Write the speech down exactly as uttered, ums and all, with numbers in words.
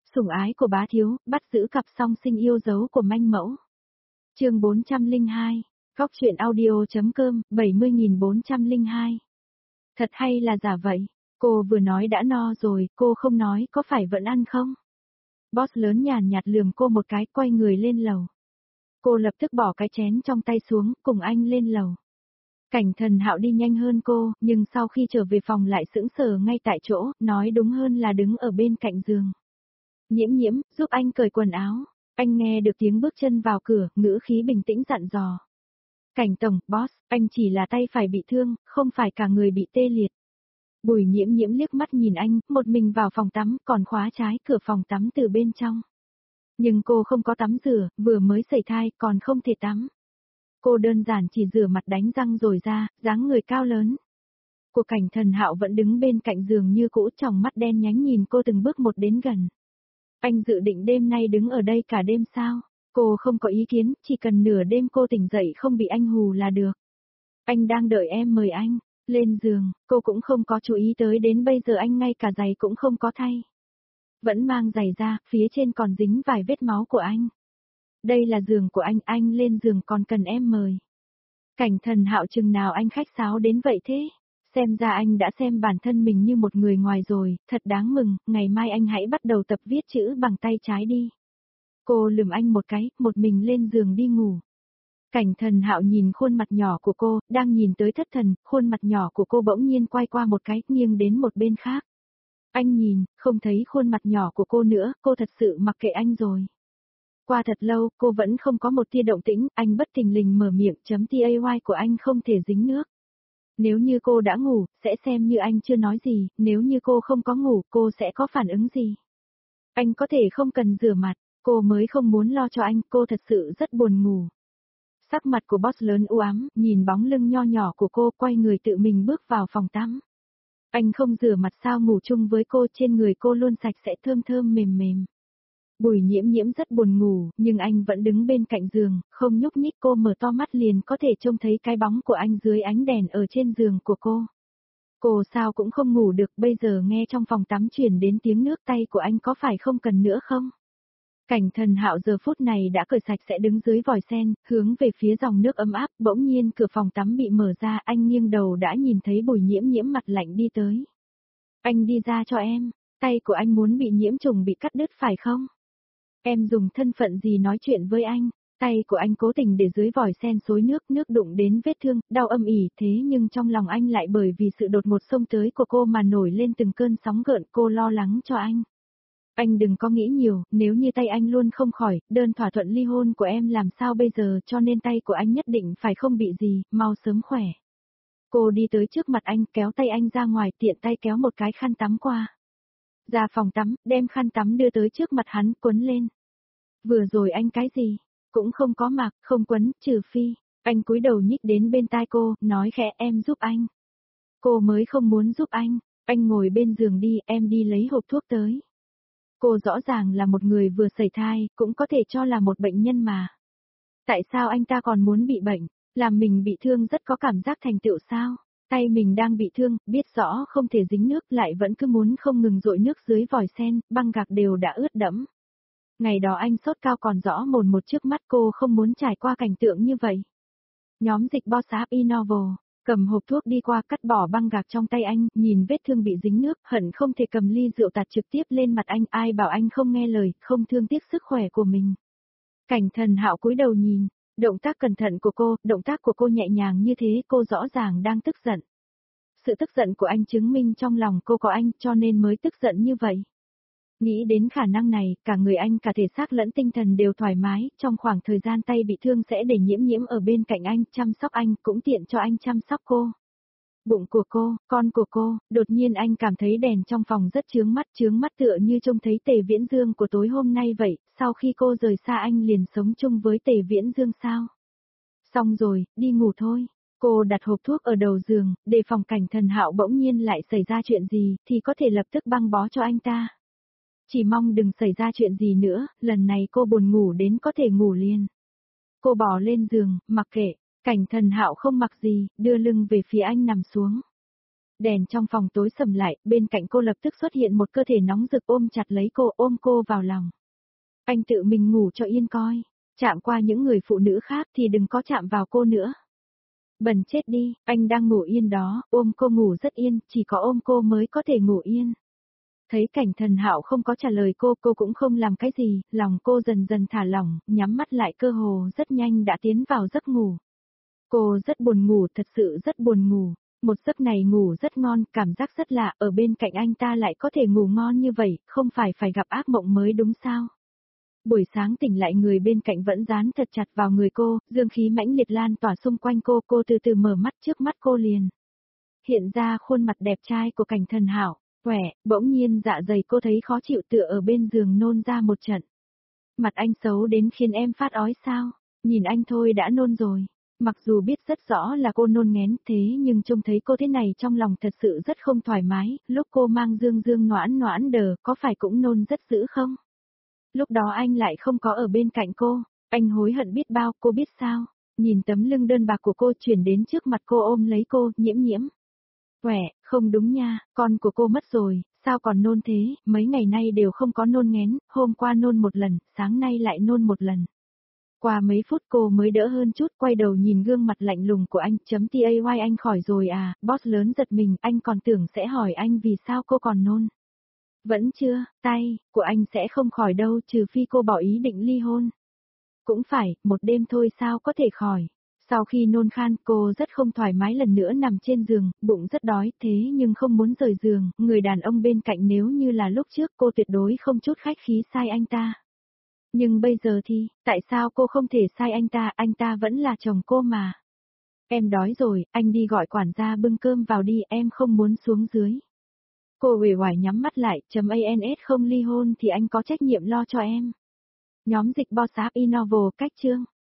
Sủng ái của bá thiếu, bắt giữ cặp song sinh yêu dấu của manh mẫu. Chương bốn trăm lẻ hai, Góc truyện audio.com, bảy mươi nghìn bốn trăm lẻ hai. Thật hay là giả vậy? Cô vừa nói đã no rồi, cô không nói có phải vẫn ăn không? Boss lớn nhàn nhạt lườm cô một cái, quay người lên lầu. Cô lập tức bỏ cái chén trong tay xuống, cùng anh lên lầu. Cảnh Thần Hạo đi nhanh hơn cô, nhưng sau khi trở về phòng lại sững sờ ngay tại chỗ, nói đúng hơn là đứng ở bên cạnh giường. Nhiễm nhiễm, giúp anh cởi quần áo. Anh nghe được tiếng bước chân vào cửa, ngữ khí bình tĩnh dặn dò. Cảnh tổng, boss, anh chỉ là tay phải bị thương, không phải cả người bị tê liệt. Bùi nhiễm nhiễm liếc mắt nhìn anh, một mình vào phòng tắm, còn khóa trái cửa phòng tắm từ bên trong. Nhưng cô không có tắm rửa, vừa mới sẩy thai, còn không thể tắm. Cô đơn giản chỉ rửa mặt đánh răng rồi ra, dáng người cao lớn. Của Cảnh Thần Hạo vẫn đứng bên cạnh giường như cũ, tròng mắt đen nhánh nhìn cô từng bước một đến gần. Anh dự định đêm nay đứng ở đây cả đêm sao? Cô không có ý kiến, chỉ cần nửa đêm cô tỉnh dậy không bị anh hù là được. Anh đang đợi em mời anh. Lên giường, cô cũng không có chú ý tới đến bây giờ anh ngay cả giày cũng không có thay. Vẫn mang giày ra, phía trên còn dính vài vết máu của anh. Đây là giường của anh, anh lên giường còn cần em mời. Cảnh Thần Hạo chừng nào anh khách sáo đến vậy thế? Xem ra anh đã xem bản thân mình như một người ngoài rồi, thật đáng mừng, ngày mai anh hãy bắt đầu tập viết chữ bằng tay trái đi. Cô lườm anh một cái, một mình lên giường đi ngủ. Cảnh Thần Hạo nhìn khuôn mặt nhỏ của cô, đang nhìn tới thất thần, khuôn mặt nhỏ của cô bỗng nhiên quay qua một cái, nghiêng đến một bên khác. Anh nhìn, không thấy khuôn mặt nhỏ của cô nữa, cô thật sự mặc kệ anh rồi. Qua thật lâu, cô vẫn không có một tia động tĩnh, anh bất thình lình mở miệng, chấm tay của anh không thể dính nước. Nếu như cô đã ngủ, sẽ xem như anh chưa nói gì, nếu như cô không có ngủ, cô sẽ có phản ứng gì? Anh có thể không cần rửa mặt, cô mới không muốn lo cho anh, cô thật sự rất buồn ngủ. Sắc mặt của boss lớn u ám, nhìn bóng lưng nho nhỏ của cô, quay người tự mình bước vào phòng tắm. Anh không rửa mặt sao ngủ chung với cô, trên người cô luôn sạch sẽ thơm thơm mềm mềm. Bùi nhiễm nhiễm rất buồn ngủ, nhưng anh vẫn đứng bên cạnh giường, không nhúc nhích, cô mở to mắt liền có thể trông thấy cái bóng của anh dưới ánh đèn ở trên giường của cô. Cô sao cũng không ngủ được, bây giờ nghe trong phòng tắm truyền đến tiếng nước, tay của anh có phải không cần nữa không? Cảnh Thần Hạo giờ phút này đã cởi sạch sẽ đứng dưới vòi sen, hướng về phía dòng nước ấm áp, bỗng nhiên cửa phòng tắm bị mở ra, anh nghiêng đầu đã nhìn thấy Bùi nhiễm nhiễm mặt lạnh đi tới. Anh đi ra cho em, tay của anh muốn bị nhiễm trùng bị cắt đứt phải không? Em dùng thân phận gì nói chuyện với anh? Tay của anh cố tình để dưới vòi sen xối nước, nước đụng đến vết thương, đau âm ỉ, thế nhưng trong lòng anh lại bởi vì sự đột ngột xông tới của cô mà nổi lên từng cơn sóng gợn, cô lo lắng cho anh. Anh đừng có nghĩ nhiều, nếu như tay anh luôn không khỏi, đơn thỏa thuận ly hôn của em làm sao bây giờ, cho nên tay của anh nhất định phải không bị gì, mau sớm khỏe. Cô đi tới trước mặt anh, kéo tay anh ra ngoài, tiện tay kéo một cái khăn tắm qua. Ra phòng tắm, đem khăn tắm đưa tới trước mặt hắn, quấn lên. Vừa rồi anh cái gì? Cũng không có mặc, không quấn, trừ phi. Anh cúi đầu nhích đến bên tai cô, nói khẽ, em giúp anh. Cô mới không muốn giúp anh, anh ngồi bên giường đi, em đi lấy hộp thuốc tới. Cô rõ ràng là một người vừa sẩy thai, cũng có thể cho là một bệnh nhân mà. Tại sao anh ta còn muốn bị bệnh, làm mình bị thương rất có cảm giác thành tựu sao? Tay mình đang bị thương, biết rõ không thể dính nước lại vẫn cứ muốn không ngừng dội nước dưới vòi sen, băng gạc đều đã ướt đẫm. Ngày đó anh sốt cao còn rõ mồn một trước mắt, cô không muốn trải qua cảnh tượng như vậy. Nhóm dịch Boss App Innovo, cầm hộp thuốc đi qua cắt bỏ băng gạc trong tay anh, nhìn vết thương bị dính nước, hận không thể cầm ly rượu tạt trực tiếp lên mặt anh, ai bảo anh không nghe lời, không thương tiếc sức khỏe của mình. Cảnh Thần Hạo cúi đầu nhìn, động tác cẩn thận của cô, động tác của cô nhẹ nhàng như thế, cô rõ ràng đang tức giận. Sự tức giận của anh chứng minh trong lòng cô có anh, cho nên mới tức giận như vậy. Nghĩ đến khả năng này, cả người anh cả thể xác lẫn tinh thần đều thoải mái, trong khoảng thời gian tay bị thương sẽ để nhiễm nhiễm ở bên cạnh anh, chăm sóc anh, cũng tiện cho anh chăm sóc cô. Bụng của cô, con của cô, đột nhiên anh cảm thấy đèn trong phòng rất chướng mắt, chướng mắt tựa như trông thấy Tề Viễn Dương của tối hôm nay vậy, sau khi cô rời xa anh liền sống chung với Tề Viễn Dương sao? Xong rồi, đi ngủ thôi. Cô đặt hộp thuốc ở đầu giường, để phòng Cảnh Thần Hạo bỗng nhiên lại xảy ra chuyện gì, thì có thể lập tức băng bó cho anh ta. Chỉ mong đừng xảy ra chuyện gì nữa, lần này cô buồn ngủ đến có thể ngủ liền. Cô bò lên giường, mặc kệ, Cảnh Thần Hạo không mặc gì, đưa lưng về phía anh nằm xuống. Đèn trong phòng tối sầm lại, bên cạnh cô lập tức xuất hiện một cơ thể nóng rực ôm chặt lấy cô, ôm cô vào lòng. Anh tự mình ngủ cho yên coi, chạm qua những người phụ nữ khác thì đừng có chạm vào cô nữa. Bần chết đi, anh đang ngủ yên đó, ôm cô ngủ rất yên, chỉ có ôm cô mới có thể ngủ yên. Thấy Cảnh Thần Hạo không có trả lời cô, cô cũng không làm cái gì, lòng cô dần dần thả lỏng, nhắm mắt lại cơ hồ rất nhanh đã tiến vào giấc ngủ. Cô rất buồn ngủ, thật sự rất buồn ngủ. Một giấc này ngủ rất ngon, cảm giác rất lạ, ở bên cạnh anh ta lại có thể ngủ ngon như vậy, không phải phải gặp ác mộng mới đúng sao? Buổi sáng tỉnh lại người bên cạnh vẫn dán thật chặt vào người cô, dương khí mãnh liệt lan tỏa xung quanh cô, cô từ từ mở mắt trước mắt cô liền. Hiện ra khuôn mặt đẹp trai của Cảnh Thần Hạo, khỏe, bỗng nhiên dạ dày cô thấy khó chịu tựa ở bên giường nôn ra một trận. Mặt anh xấu đến khiến em phát ói sao? Nhìn anh thôi đã nôn rồi. Mặc dù biết rất rõ là cô nôn ngén thế nhưng trông thấy cô thế này trong lòng thật sự rất không thoải mái, lúc cô mang dương dương noãn noãn đờ có phải cũng nôn rất dữ không? Lúc đó anh lại không có ở bên cạnh cô, anh hối hận biết bao, cô biết sao? Nhìn tấm lưng đơn bạc của cô chuyển đến trước mặt cô ôm lấy cô, nhiễm nhiễm. Quẻ, không đúng nha, con của cô mất rồi, sao còn nôn thế, mấy ngày nay đều không có nôn ngén, hôm qua nôn một lần, sáng nay lại nôn một lần. Qua mấy phút cô mới đỡ hơn chút, quay đầu nhìn gương mặt lạnh lùng của anh, chấm tay anh khỏi rồi à, boss lớn giật mình, anh còn tưởng sẽ hỏi anh vì sao cô còn nôn. Vẫn chưa, tay, của anh sẽ không khỏi đâu trừ phi cô bỏ ý định ly hôn. Cũng phải, một đêm thôi sao có thể khỏi. Sau khi nôn khan cô rất không thoải mái lần nữa nằm trên giường, bụng rất đói thế nhưng không muốn rời giường, người đàn ông bên cạnh nếu như là lúc trước cô tuyệt đối không chút khách khí sai anh ta. Nhưng bây giờ thì, tại sao cô không thể sai anh ta, anh ta vẫn là chồng cô mà. Em đói rồi, anh đi gọi quản gia bưng cơm vào đi, em không muốn xuống dưới. Cô uể oải nhắm mắt lại, chấm ans không ly hôn thì anh có trách nhiệm lo cho em. Nhóm dịch bo sáp e-novel cách chương.